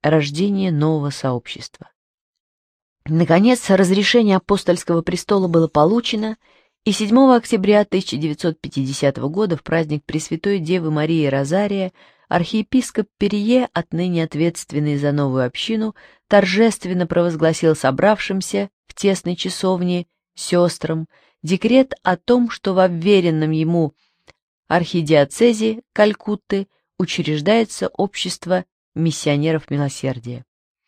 рождение нового сообщества. Наконец, разрешение апостольского престола было получено, и 7 октября 1950 года в праздник Пресвятой Девы Марии Розария архиепископ Перье, отныне ответственный за новую общину, торжественно провозгласил собравшимся в тесной часовне сестрам декрет о том, что в обверенном ему архидиоцезе Калькутты учреждается общество миссионеров милосердия.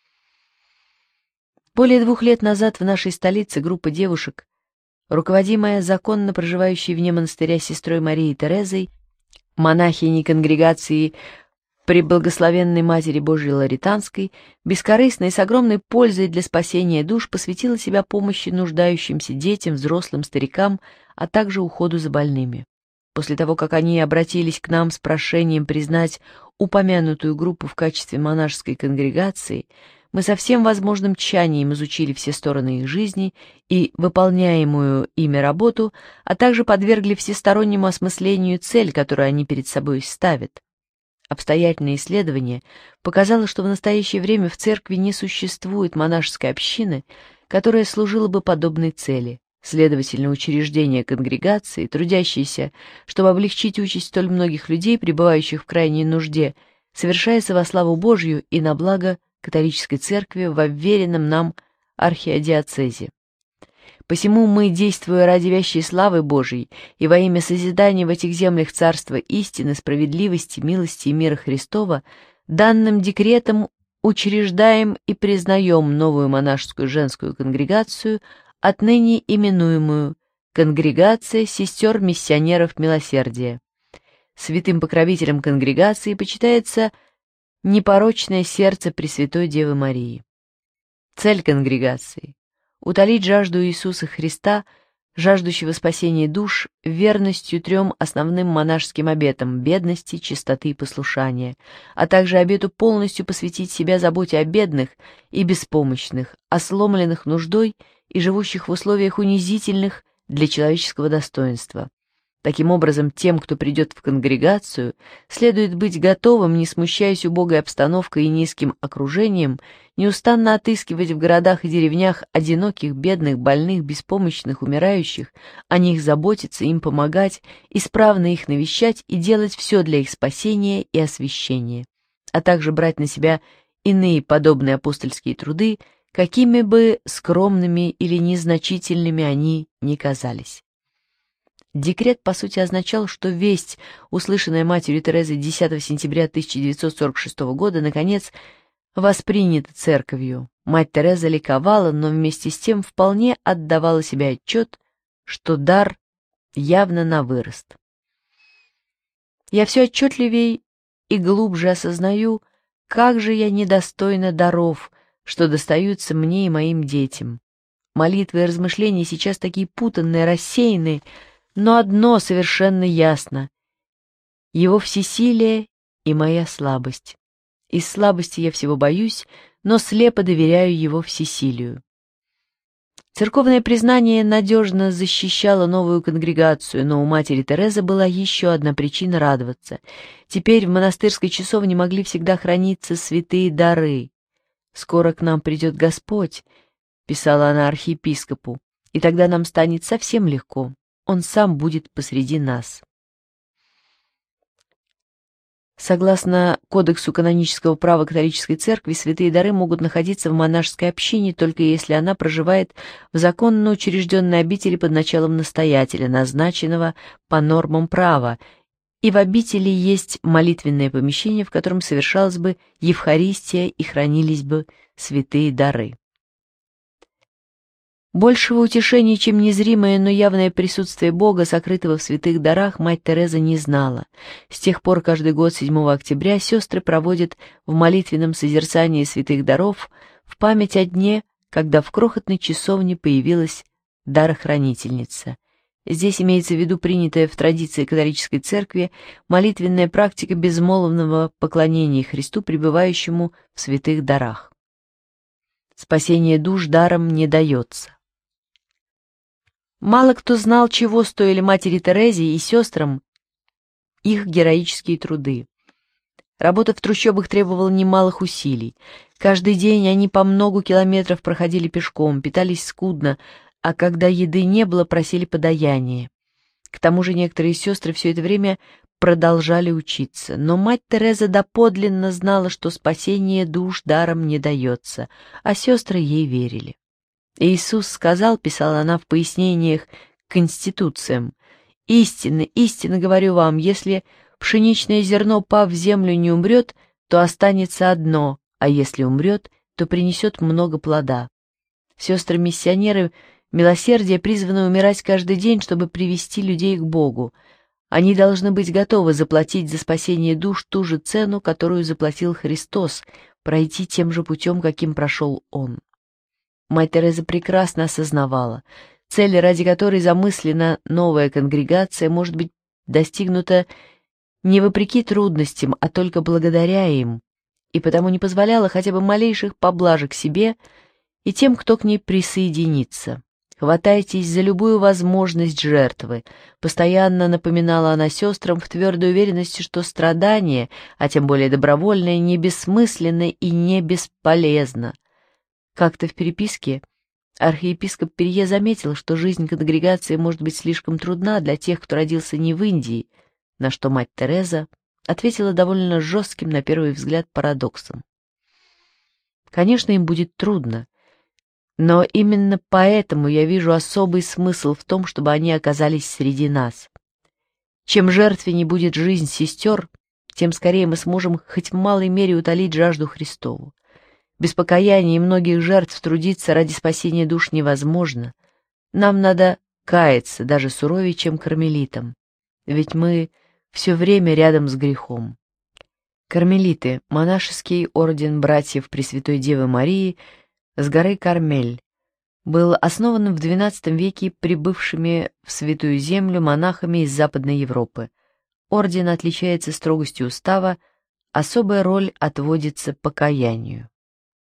Более 2 лет назад в нашей столице группа девушек, руководимая законно проживающей вне монастыря сестрой Марией Терезой, монахиней конгрегации Преблагословенной Матери Божией Лоретанской, бескорыстно и с огромной пользой для спасения душ посвятила себя помощи нуждающимся детям, взрослым, старикам, а также уходу за больными. После того, как они обратились к нам с прошением признать упомянутую группу в качестве монашеской конгрегации, мы со всем возможным тщанием изучили все стороны их жизни и выполняемую ими работу, а также подвергли всестороннему осмыслению цель, которую они перед собой ставят. Обстоятельное исследование показало, что в настоящее время в церкви не существует монашеской общины, которая служила бы подобной цели. Следовательно, учреждение конгрегации, трудящиеся, чтобы облегчить участь столь многих людей, пребывающих в крайней нужде, совершается во славу Божью и на благо католической церкви в обверенном нам архидиоцезе. Посему мы, действуя ради вящей славы Божией и во имя созидания в этих землях царства истины, справедливости, милости и мира Христова, данным декретом учреждаем и признаем новую монашескую женскую конгрегацию, отныне именуемую «Конгрегация сестер-миссионеров милосердия». Святым покровителем конгрегации почитается непорочное сердце Пресвятой Девы Марии. Цель конгрегации — утолить жажду Иисуса Христа, жаждущего спасения душ, верностью 3 основным монашеским обетам — бедности, чистоты и послушания, а также обету полностью посвятить себя заботе о бедных и беспомощных, о сломленных нуждой и живущих в условиях унизительных для человеческого достоинства. Таким образом, тем, кто придет в конгрегацию, следует быть готовым, не смущаясь убогой обстановкой и низким окружением, неустанно отыскивать в городах и деревнях одиноких, бедных, больных, беспомощных, умирающих, о них заботиться, им помогать, исправно их навещать и делать все для их спасения и освящения, а также брать на себя иные подобные апостольские труды, какими бы скромными или незначительными они ни казались. Декрет, по сути, означал, что весть, услышанная матерью Терезой 10 сентября 1946 года, наконец, воспринята церковью. Мать Тереза ликовала, но вместе с тем вполне отдавала себе отчет, что дар явно на вырост. Я все отчетливей и глубже осознаю, как же я недостойна даров, что достаются мне и моим детям. Молитвы и размышления сейчас такие путанные, рассеянные, но одно совершенно ясно — его всесилие и моя слабость. Из слабости я всего боюсь, но слепо доверяю его всесилию. Церковное признание надежно защищало новую конгрегацию, но у матери Терезы была еще одна причина радоваться. Теперь в монастырской часовне могли всегда храниться святые дары. «Скоро к нам придет Господь», — писала она архиепископу, — «и тогда нам станет совсем легко. Он сам будет посреди нас». Согласно Кодексу канонического права католической церкви, святые дары могут находиться в монашеской общине, только если она проживает в законно учрежденной обители под началом настоятеля, назначенного по нормам права, и в обители есть молитвенное помещение, в котором совершалась бы Евхаристия и хранились бы святые дары. Большего утешения, чем незримое, но явное присутствие Бога, сокрытого в святых дарах, мать Тереза не знала. С тех пор каждый год 7 октября сестры проводят в молитвенном созерцании святых даров в память о дне, когда в крохотной часовне появилась дарохранительница. Здесь имеется в виду принятая в традиции католической церкви молитвенная практика безмолвного поклонения Христу, пребывающему в святых дарах. Спасение душ даром не дается. Мало кто знал, чего стоили матери Терезе и сестрам их героические труды. Работа в трущобах требовала немалых усилий. Каждый день они по многу километров проходили пешком, питались скудно, а когда еды не было, просили подаяние. К тому же некоторые сестры все это время продолжали учиться, но мать Тереза доподлинно знала, что спасение душ даром не дается, а сестры ей верили. Иисус сказал, писала она в пояснениях к конституциям, «Истинно, истинно говорю вам, если пшеничное зерно, пав в землю, не умрет, то останется одно, а если умрет, то принесет много плода». Сестры-миссионеры милосердия призваны умирать каждый день, чтобы привести людей к Богу. Они должны быть готовы заплатить за спасение душ ту же цену, которую заплатил Христос, пройти тем же путем, каким прошел Он. Мать Тереза прекрасно осознавала, цель, ради которой замыслена новая конгрегация, может быть достигнута не вопреки трудностям, а только благодаря им, и потому не позволяла хотя бы малейших поблажек себе и тем, кто к ней присоединится. «Хватайтесь за любую возможность жертвы», — постоянно напоминала она сестрам в твердой уверенности, что страдание, а тем более добровольное, не бессмысленно и не бесполезно. Как-то в переписке архиепископ Перье заметил, что жизнь конгрегации может быть слишком трудна для тех, кто родился не в Индии, на что мать Тереза ответила довольно жестким, на первый взгляд, парадоксом. Конечно, им будет трудно, но именно поэтому я вижу особый смысл в том, чтобы они оказались среди нас. Чем жертвенней будет жизнь сестер, тем скорее мы сможем хоть в малой мере утолить жажду Христову. Без покаяния и многих жертв трудиться ради спасения душ невозможно. Нам надо каяться даже суровее, чем кармелитам, ведь мы все время рядом с грехом. Кармелиты — монашеский орден братьев Пресвятой Девы Марии с горы Кармель, был основан в XII веке прибывшими в Святую Землю монахами из Западной Европы. Орден отличается строгостью устава, особая роль отводится покаянию.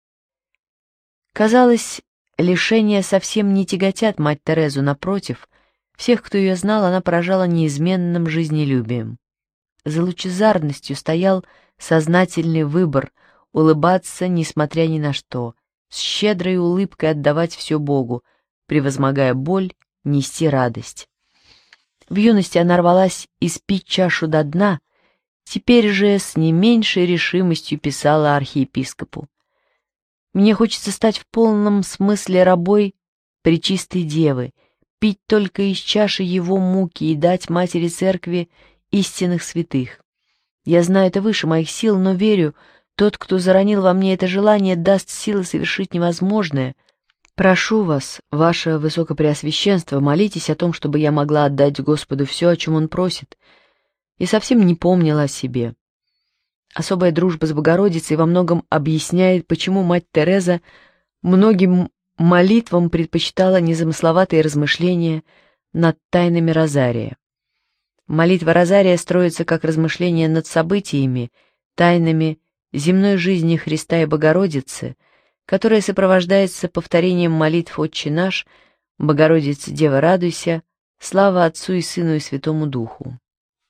Казалось, лишения совсем не тяготят мать Терезу, напротив, всех, кто ее знал, она поражала неизменным жизнелюбием. За лучезарностью стоял сознательный выбор улыбаться, несмотря ни на что, с щедрой улыбкой отдавать все Богу, превозмогая боль, нести радость. В юности она рвалась испить чашу до дна, теперь же с не меньшей решимостью писала архиепископу: «Мне хочется стать в полном смысле рабой Пречистой Девы, пить только из чаши его муки и дать Матери Церкви истинных святых. Я знаю, это выше моих сил, но верю, тот, кто заронил во мне это желание, даст силы совершить невозможное. Прошу вас, ваше Высокопреосвященство, молитесь о том, чтобы я могла отдать Господу все, о чем Он просит». И совсем не помнила о себе. Особая дружба с Богородицей во многом объясняет, почему мать Тереза многим молитвам предпочитала незамысловатые размышления над тайнами Розария. Молитва Розария строится как размышление над событиями, тайнами земной жизни Христа и Богородицы, которая сопровождается повторением молитв «Отче наш», «Богородица, Дева, радуйся», «Слава Отцу и Сыну и Святому Духу».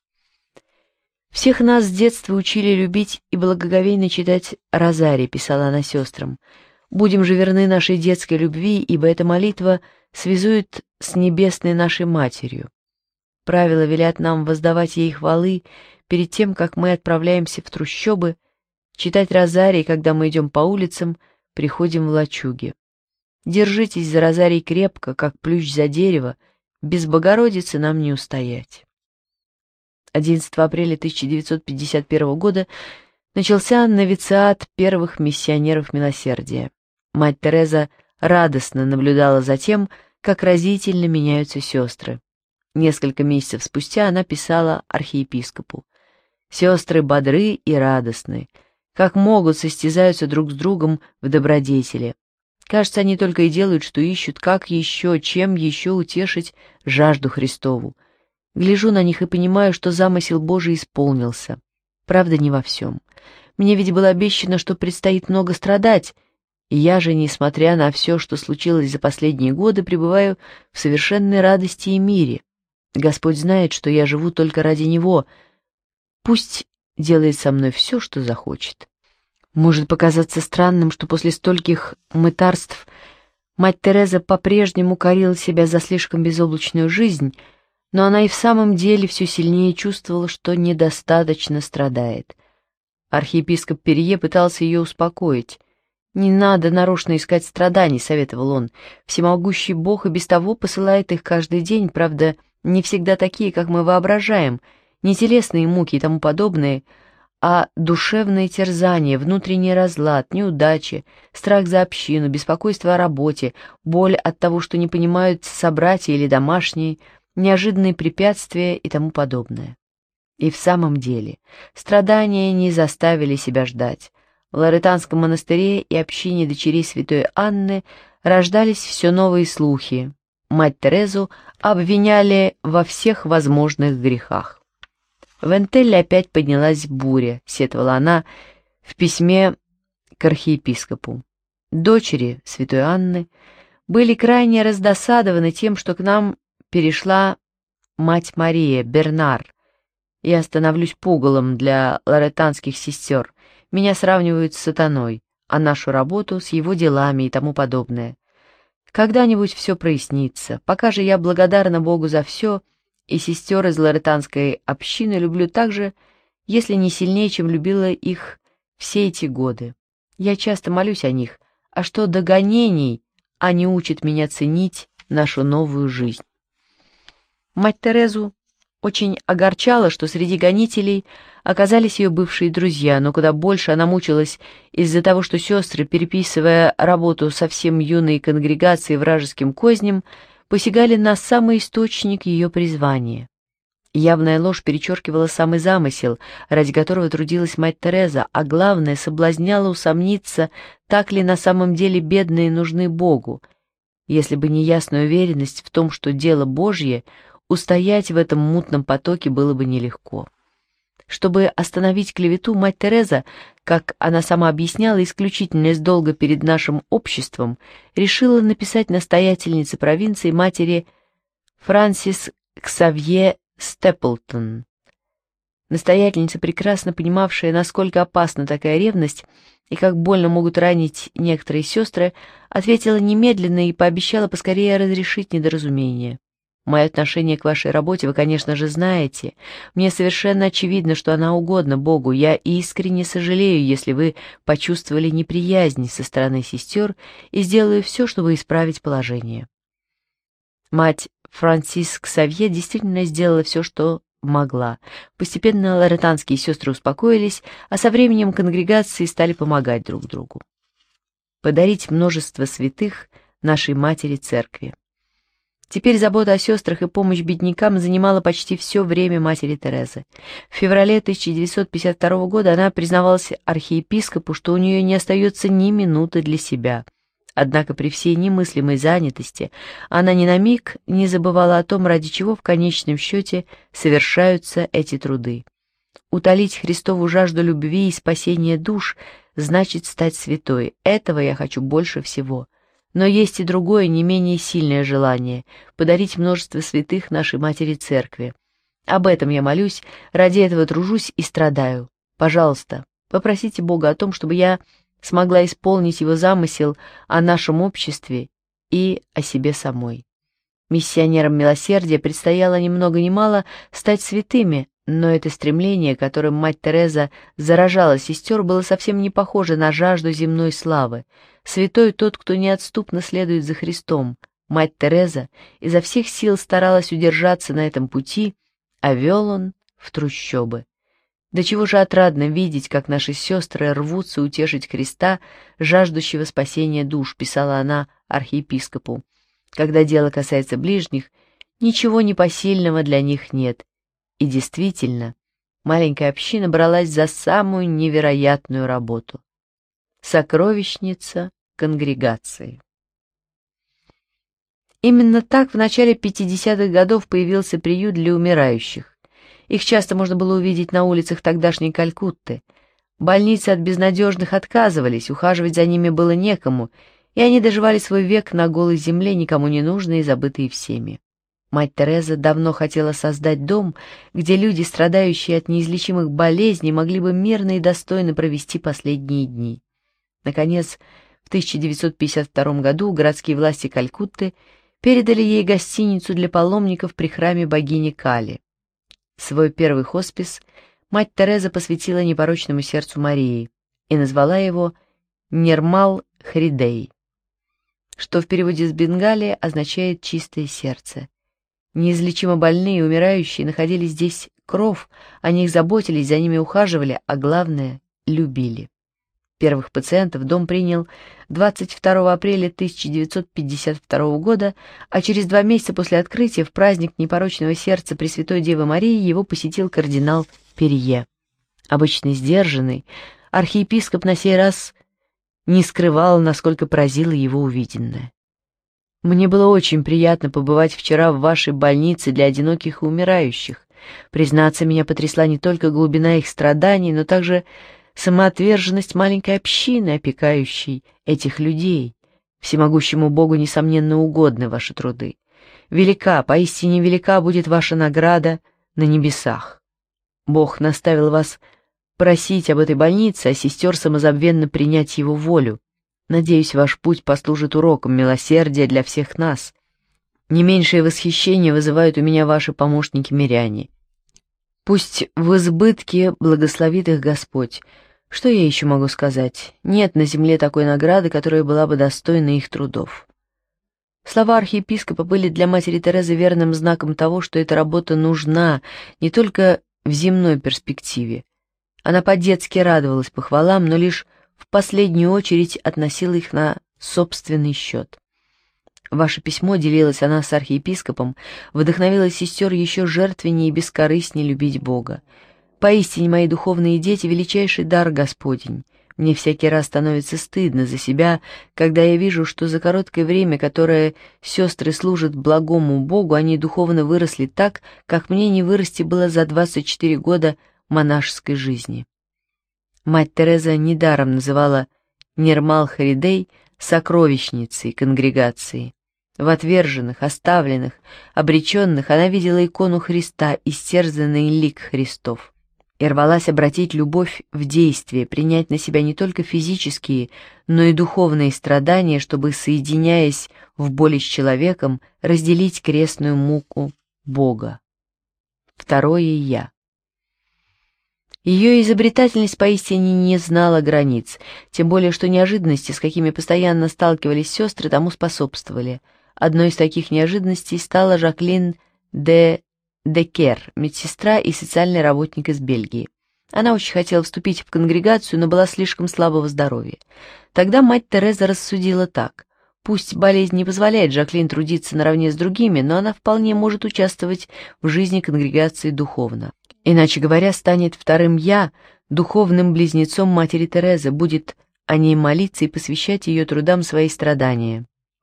«Всех нас с детства учили любить и благоговейно читать Розарий», — писала она сестрам. «Будем же верны нашей детской любви, ибо эта молитва связует с небесной нашей Матерью. Правила велят нам воздавать ей хвалы перед тем, как мы отправляемся в трущобы, читать Розарий, когда мы идем по улицам, приходим в лачуги. Держитесь за Розарий крепко, как плющ за дерево, без Богородицы нам не устоять». 11 апреля 1951 года начался новициат первых миссионеров милосердия. Мать Тереза радостно наблюдала за тем, как разительно меняются сестры. Несколько месяцев спустя она писала архиепископу: «Сестры бодры и радостны, как могут состязаются друг с другом в добродетели. Кажется, они только и делают, что ищут, как еще, чем еще утешить жажду Христову. Гляжу на них и понимаю, что замысел Божий исполнился. Правда, не во всем. Мне ведь было обещано, что предстоит много страдать, и я же, несмотря на все, что случилось за последние годы, пребываю в совершенной радости и мире. Господь знает, что я живу только ради Него. Пусть делает со мной все, что захочет». Может показаться странным, что после стольких мытарств мать Тереза по-прежнему корила себя за слишком безоблачную жизнь, но она и в самом деле все сильнее чувствовала, что недостаточно страдает. Архиепископ Перье пытался ее успокоить. «Не надо нарочно искать страданий», — советовал он. «Всемогущий Бог и без того посылает их каждый день, правда, не всегда такие, как мы воображаем, не телесные муки и тому подобное, а душевные терзания, внутренний разлад, неудачи, страх за общину, беспокойство о работе, боль от того, что не понимают собратья или домашние, неожиданные препятствия и тому подобное». И в самом деле, страдания не заставили себя ждать. В Лоретанском монастыре и общине дочерей святой Анны рождались все новые слухи. Мать Терезу обвиняли во всех возможных грехах. В Энтелле опять поднялась буря, сетовала она в письме к архиепископу. Дочери святой Анны были крайне раздосадованы тем, что к нам перешла мать Мария, Бернар. Я становлюсь пугалом для лоретанских сестер. Меня сравнивают с сатаной, а нашу работу с его делами и тому подобное. Когда-нибудь все прояснится. Пока же я благодарна Богу за все, и сестер из лоретанской общины люблю так же, если не сильнее, чем любила их все эти годы. Я часто молюсь о них, а что до гонений, они учат меня ценить нашу новую жизнь. Мать Терезу очень огорчало, что среди гонителей оказались ее бывшие друзья, но куда больше она мучилась из-за того, что сестры, переписывая работу совсем юной конгрегации вражеским козням, посягали на самый источник ее призвания. Явная ложь перечеркивала самый замысел, ради которого трудилась мать Тереза, а главное, соблазняла усомниться, так ли на самом деле бедные нужны Богу. Если бы не ясная уверенность в том, что дело Божье, устоять в этом мутном потоке было бы нелегко. Чтобы остановить клевету, мать Тереза, как она сама объясняла, исключительно из долга перед нашим обществом, решила написать настоятельнице провинции матери Франсис Ксавье Степлтон. Настоятельница, прекрасно понимавшая, насколько опасна такая ревность и как больно могут ранить некоторые сестры, ответила немедленно и пообещала поскорее разрешить недоразумение. Мое отношение к вашей работе вы, конечно же, знаете. Мне совершенно очевидно, что она угодна Богу. Я искренне сожалею, если вы почувствовали неприязнь со стороны сестер, и сделаю все, чтобы исправить положение. Мать Франсис Ксавье действительно сделала все, что могла. Постепенно лоретанские сестры успокоились, а со временем конгрегации стали помогать друг другу. Подарить множество святых нашей матери церкви. Теперь забота о сестрах и помощь беднякам занимала почти все время матери Терезы. В феврале 1952 года она признавалась архиепископу, что у нее не остается ни минуты для себя. Однако при всей немыслимой занятости она ни на миг не забывала о том, ради чего в конечном счете совершаются эти труды. Утолить Христову жажду любви и спасения душ значит стать святой. Этого я хочу больше всего. Но есть и другое, не менее сильное желание — подарить множество святых нашей Матери Церкви. Об этом я молюсь, ради этого тружусь и страдаю. Пожалуйста, попросите Бога о том, чтобы я смогла исполнить Его замысел о нашем обществе и о себе самой. Миссионерам милосердия предстояло ни много ни мало стать святыми, но это стремление, которым мать Тереза заражала сестер, было совсем не похоже на жажду земной славы. Святой тот, кто неотступно следует за Христом. Мать Тереза изо всех сил старалась удержаться на этом пути, а вел он в трущобы. До чего же отрадно видеть, как наши сестры рвутся утешить Христа, жаждущего спасения душ, писала она архиепископу. Когда дело касается ближних, ничего непосильного для них нет. И действительно, маленькая община бралась за самую невероятную работу. Сокровищница конгрегации. Именно так в начале 50-х годов появился приют для умирающих. Их часто можно было увидеть на улицах тогдашней Калькутты. Больницы от безнадежных отказывались, ухаживать за ними было некому, и они доживали свой век на голой земле, никому не нужные и забытые всеми. Мать Тереза давно хотела создать дом, где люди, страдающие от неизлечимых болезней, могли бы мирно и достойно провести последние дни. Наконец, в 1952 году городские власти Калькутты передали ей гостиницу для паломников при храме богини Кали. Свой первый хоспис мать Тереза посвятила непорочному сердцу Марии и назвала его Нирмал Хридей, что в переводе с бенгалии означает «чистое сердце». Неизлечимо больные и умирающие находили здесь кров, о них заботились, за ними ухаживали, а главное — любили. Первых пациентов дом принял 22 апреля 1952 года, а через 2 месяца после открытия, в праздник непорочного сердца Пресвятой Девы Марии, его посетил кардинал Перье. Обычно сдержанный, архиепископ на сей раз не скрывал, насколько поразило его увиденное. «Мне было очень приятно побывать вчера в вашей больнице для одиноких и умирающих. Признаться, меня потрясла не только глубина их страданий, но также самоотверженность маленькой общины, опекающей этих людей. Всемогущему Богу, несомненно, угодны ваши труды. Велика, поистине велика будет ваша награда на небесах. Бог наставил вас просить об этой больнице, а сестер самозабвенно принять его волю. Надеюсь, ваш путь послужит уроком милосердия для всех нас. Не меньшее восхищение вызывают у меня ваши помощники-миряне. Пусть в избытке благословит их Господь. Что я еще могу сказать? Нет на земле такой награды, которая была бы достойна их трудов». Слова архиепископа были для матери Терезы верным знаком того, что эта работа нужна не только в земной перспективе. Она по-детски радовалась похвалам, но лишь в последнюю очередь относила их на собственный счет. Ваше письмо, делилась она с архиепископом, вдохновило сестер еще жертвеннее и бескорыстнее любить Бога. Поистине, мои духовные дети — величайший дар Господень. Мне всякий раз становится стыдно за себя, когда я вижу, что за короткое время, которое сестры служат благому Богу, они духовно выросли так, как мне не вырасти было за 24 года монашеской жизни. Мать Тереза недаром называла Нирмал Хридей сокровищницей конгрегации. В отверженных, оставленных, обреченных она видела икону Христа, истерзанный лик Христов, и рвалась обратить любовь в действие, принять на себя не только физические, но и духовные страдания, чтобы, соединяясь в боли с человеком, разделить крестную муку Бога. Второе «Я». Ее изобретательность поистине не знала границ, тем более что неожиданности, с какими постоянно сталкивались сестры, тому способствовали. Одной из таких неожиданностей стала Жаклин де Декер, медсестра и социальный работник из Бельгии. Она очень хотела вступить в конгрегацию, но была слишком слабого здоровья. Тогда мать Тереза рассудила так: пусть болезнь не позволяет Жаклин трудиться наравне с другими, но она вполне может участвовать в жизни конгрегации духовно. Иначе говоря, станет вторым «я», духовным близнецом матери Терезы, будет о ней молиться и посвящать ее трудам свои страдания.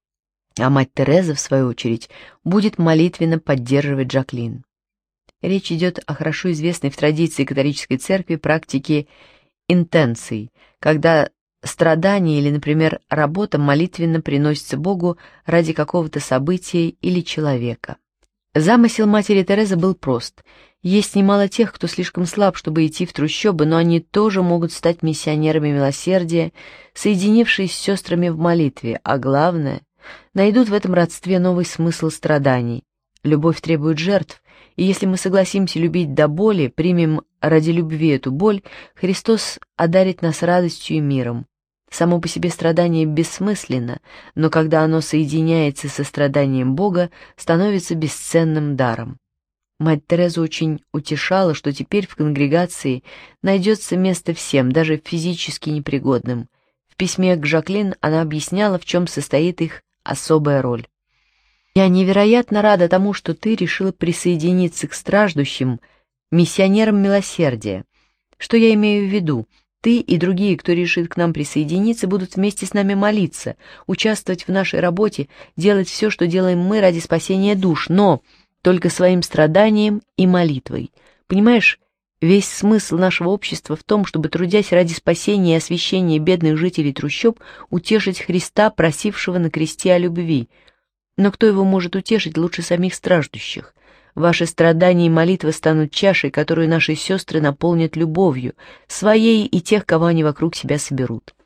А мать Тереза, в свою очередь, будет молитвенно поддерживать Жаклин. Речь идет о хорошо известной в традиции католической церкви практике интенций, когда страдание или, например, работа молитвенно приносится Богу ради какого-то события или человека. Замысел матери Терезы был прост. Есть немало тех, кто слишком слаб, чтобы идти в трущобы, но они тоже могут стать миссионерами милосердия, соединившись с сестрами в молитве, а главное, найдут в этом родстве новый смысл страданий. Любовь требует жертв, и если мы согласимся любить до боли, примем ради любви эту боль, Христос одарит нас радостью и миром. Само по себе страдание бессмысленно, но когда оно соединяется со страданием Бога, становится бесценным даром. Мать Тереза очень утешала, что теперь в конгрегации найдется место всем, даже физически непригодным. В письме к Жаклин она объясняла, в чем состоит их особая роль. «Я невероятно рада тому, что ты решила присоединиться к страждущим, миссионерам милосердия. Что я имею в виду? Ты и другие, кто решит к нам присоединиться, будут вместе с нами молиться, участвовать в нашей работе, делать все, что делаем мы ради спасения душ, но только своим страданием и молитвой. Понимаешь, весь смысл нашего общества в том, чтобы, трудясь ради спасения и освящения бедных жителей трущоб, утешить Христа, просившего на кресте о любви. Но кто его может утешить лучше самих страждущих? Ваши страдания и молитвы станут чашей, которую наши сестры наполнят любовью, своей и тех, кого они вокруг себя соберут.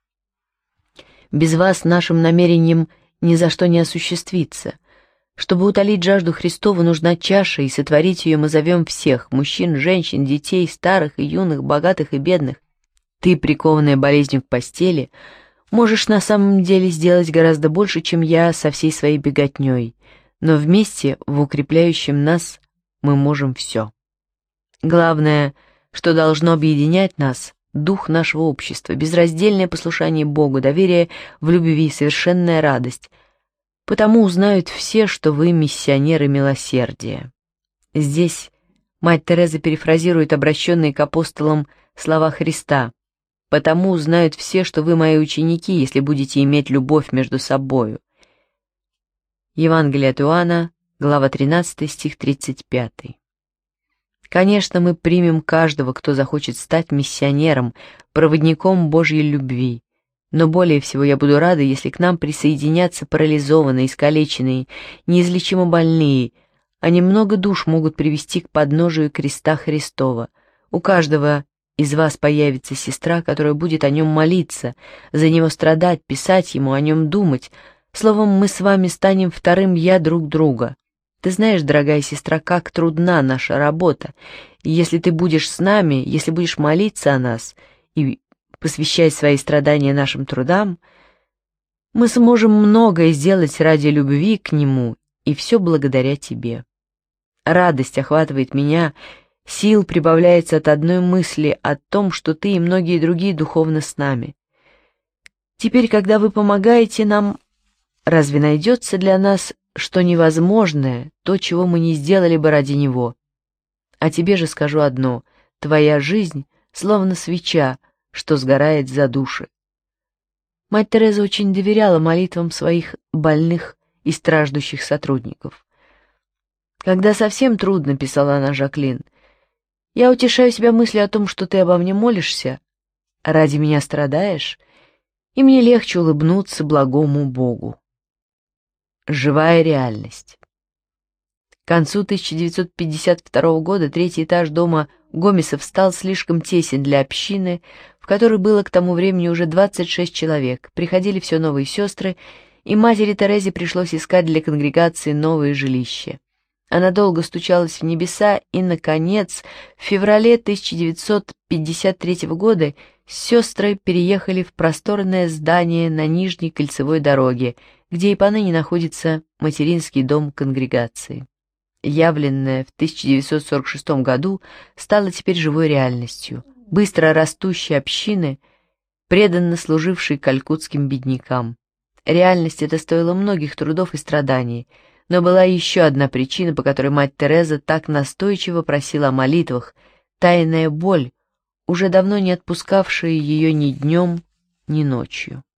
Без вас нашим намерением ни за что не осуществится. Чтобы утолить жажду Христову, нужна чаша, и сотворить ее мы зовем всех — мужчин, женщин, детей, старых и юных, богатых и бедных. Ты, прикованная болезнью к постели, можешь на самом деле сделать гораздо больше, чем я со всей своей беготней, но вместе, в укрепляющем нас, мы можем все. Главное, что должно объединять нас — дух нашего общества, безраздельное послушание Богу, доверие в любви, совершенная радость. Потому узнают все, что вы миссионеры милосердия. Здесь мать Тереза перефразирует обращенные к апостолам слова Христа: «Потому узнают все, что вы мои ученики, если будете иметь любовь между собою». Евангелие от Иоанна, глава 13, стих 35. Конечно, мы примем каждого, кто захочет стать миссионером, проводником Божьей любви. Но более всего я буду рада, если к нам присоединятся парализованные, искалеченные, неизлечимо больные. Они много душ могут привести к подножию креста Христова. У каждого из вас появится сестра, которая будет о нем молиться, за него страдать, писать ему, о нем думать. Словом, мы с вами станем вторым «я» друг друга. Ты знаешь, дорогая сестра, как трудна наша работа. И если ты будешь с нами, если будешь молиться о нас и посвящать свои страдания нашим трудам, мы сможем многое сделать ради любви к Нему, и все благодаря тебе. Радость охватывает меня, сил прибавляется от одной мысли о том, что ты и многие другие духовно с нами. Теперь, когда вы помогаете нам, разве найдется для нас что невозможное, то, чего мы не сделали бы ради Него? А тебе же скажу одно: твоя жизнь словно свеча, что сгорает за души. Мать Тереза очень доверяла молитвам своих больных и страждущих сотрудников. «Когда совсем трудно, — писала она Жаклин, — я утешаю себя мыслью о том, что ты обо мне молишься, ради меня страдаешь, и мне легче улыбнуться благому Богу». Живая реальность. К концу 1952 года третий этаж дома Гомесов стал слишком тесен для общины, в которой было к тому времени уже 26 человек. Приходили все новые сестры, и матери Терезе пришлось искать для конгрегации новое жилище. Она долго стучалась в небеса, и, наконец, в феврале 1953 года сестры переехали в просторное здание на Нижней кольцевой дороге, где и поныне находится материнский дом конгрегации. Явленное в 1946 году стало теперь живой реальностью, быстро растущей общины, преданно служившей калькутским беднякам. Реальность эта стоила многих трудов и страданий, но была еще одна причина, по которой мать Тереза так настойчиво просила о молитвах: тайная боль, уже давно не отпускавшая ее ни днем, ни ночью.